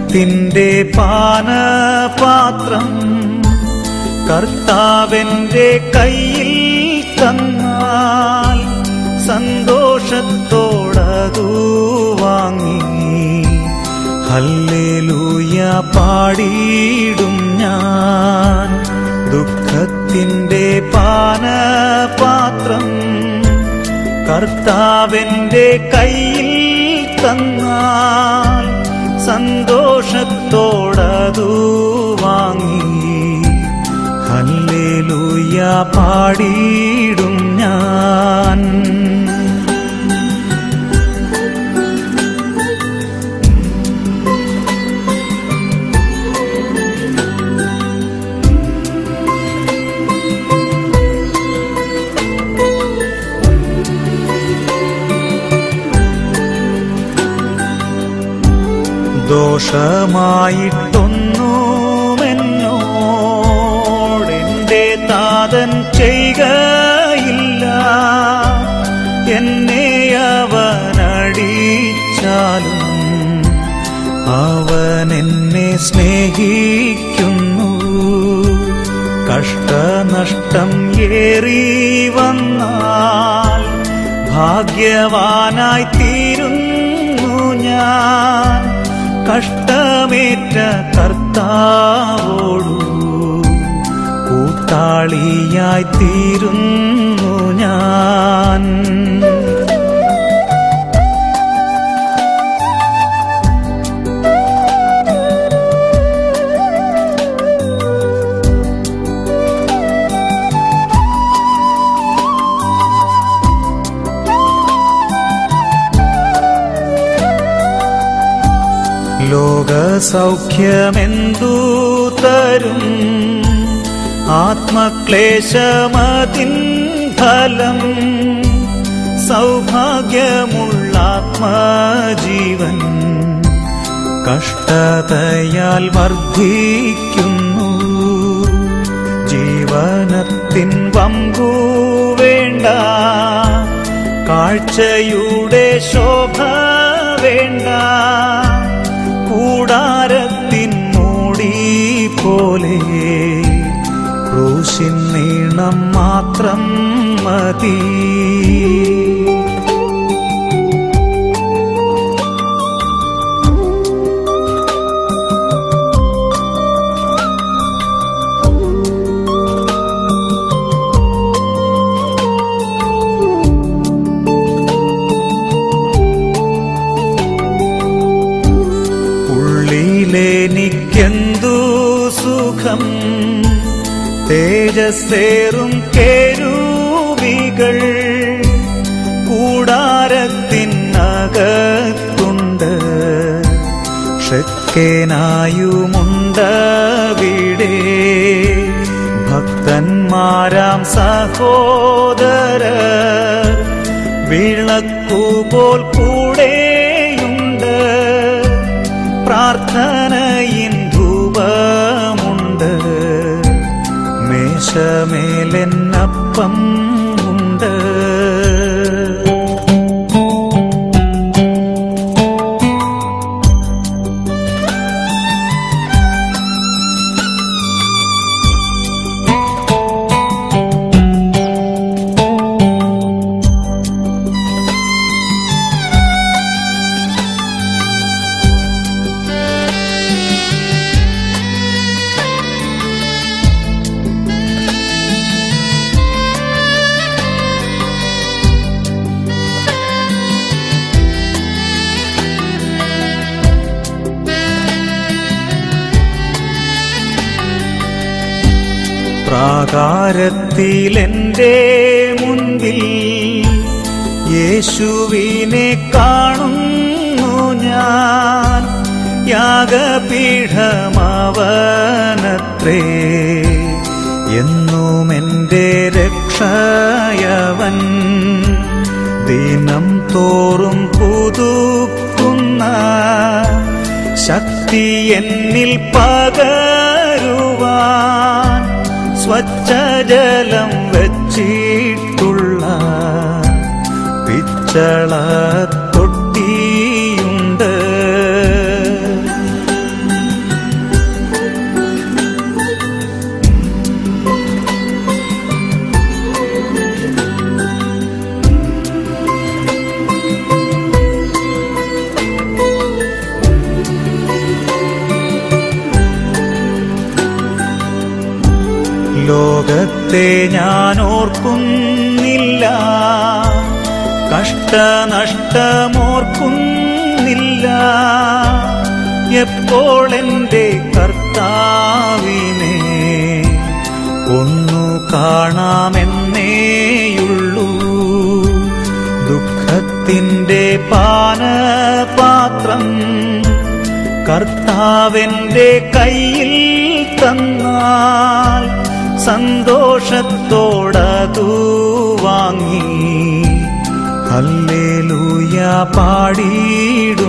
ദുഃഖത്തിൻ്റെ പാനപാത്രം കർത്താവെന്റെ കയ്യിൽ തന്നാൽ സന്തോഷത്തോടതു വാങ്ങി ഹല്ലേലൂയ പാടിയിടും ഞാൻ. ദുഃഖത്തിൻ്റെ പാനപാത്രം കർത്താവെന്റെ കയ്യിൽ തന്നാൽ സന്തോഷത്തോടതു വാങ്ങി ഹല്ലേലൂയ പാടിയിടും ഞാൻ. ദോഷമായിട്ടൊന്നുമെന്നോടെന്റെ താതൻ ചെയ്യുകയില്ല. എന്നെ അവനടിച്ചാലും അവൻ എന്നെ സ്നേഹിക്കുന്നു. കഷ്ടനഷ്ടം ഏറി വന്നാൽ ഭാഗ്യവാനായി തീരുന്നു ഞാൻ. കഷ്ടമേറ്റ കർത്താവോടു കൂട്ടാളിയായി തീരുന്നു ഞാൻ. ലോകസൗഖ്യമെന്തു തരും ആത്മക്ലേശമതിൻ ഫലം. സൗഭാഗ്യമുള്ള ആത്മജീവൻ കഷ്ടതയാൽ വർദ്ധിക്കുന്നു. ജീവനത്തിൻ വമ്പു വേണ്ട, കാഴ്ചയുടെ ശോഭ വേണ്ട. കൂടാരത്തിൻ മൂടി പോലെ ക്രൂശിൻ നീളം മാത്രം മതി. എനിക്കെന്തു സുഖം തേജസ്സേറും കേരൂബികൾ കൂടാരത്തിനകത്തുണ്ട്. ഷെക്കേനായുമുണ്ടവിടെ. ഭക്തന്മാരാം സഹോദരർ വിളക്കുപോൽ കൂടെയുണ്ട്. പ്രാർത്ഥനയിൻ ധൂപമുണ്ട്. മേശമേലെന്നപ്പം ഉണ്ട്. പ്രാകാരത്തിലെന്റെ മുൻപിൽ യേശുവിനെ കാണുന്നു ഞാൻ. യാഗപീഠമവനത്രേ എന്നും എന്റെ രക്ഷയവൻ. ദിനം തോറും പുതുക്കുന്ന ശക്തി എന്നിൽ പകരുവാൻ സ്വച്ഛജലം വച്ചിട്ടുള്ള പിച്ചള തൊട്ടിയുണ്ട്. ലോകത്തെ ഞാൻ ഓർക്കുന്നില്ല, കഷ്ടനഷ്ടമോർക്കുന്നില്ല. എപ്പോൾ എൻ്റെ കർത്താവിനെ ഒന്നു കാണാമെന്നേയുള്ളൂ. ദുഃഖത്തിൻ്റെ പാനപാത്രം കർത്താവെന്റെ കയ്യിൽ തന്നാൽ സന്തോഷത്തോടതു വാങ്ങി ഹല്ലേലൂയ പാടിയിടും.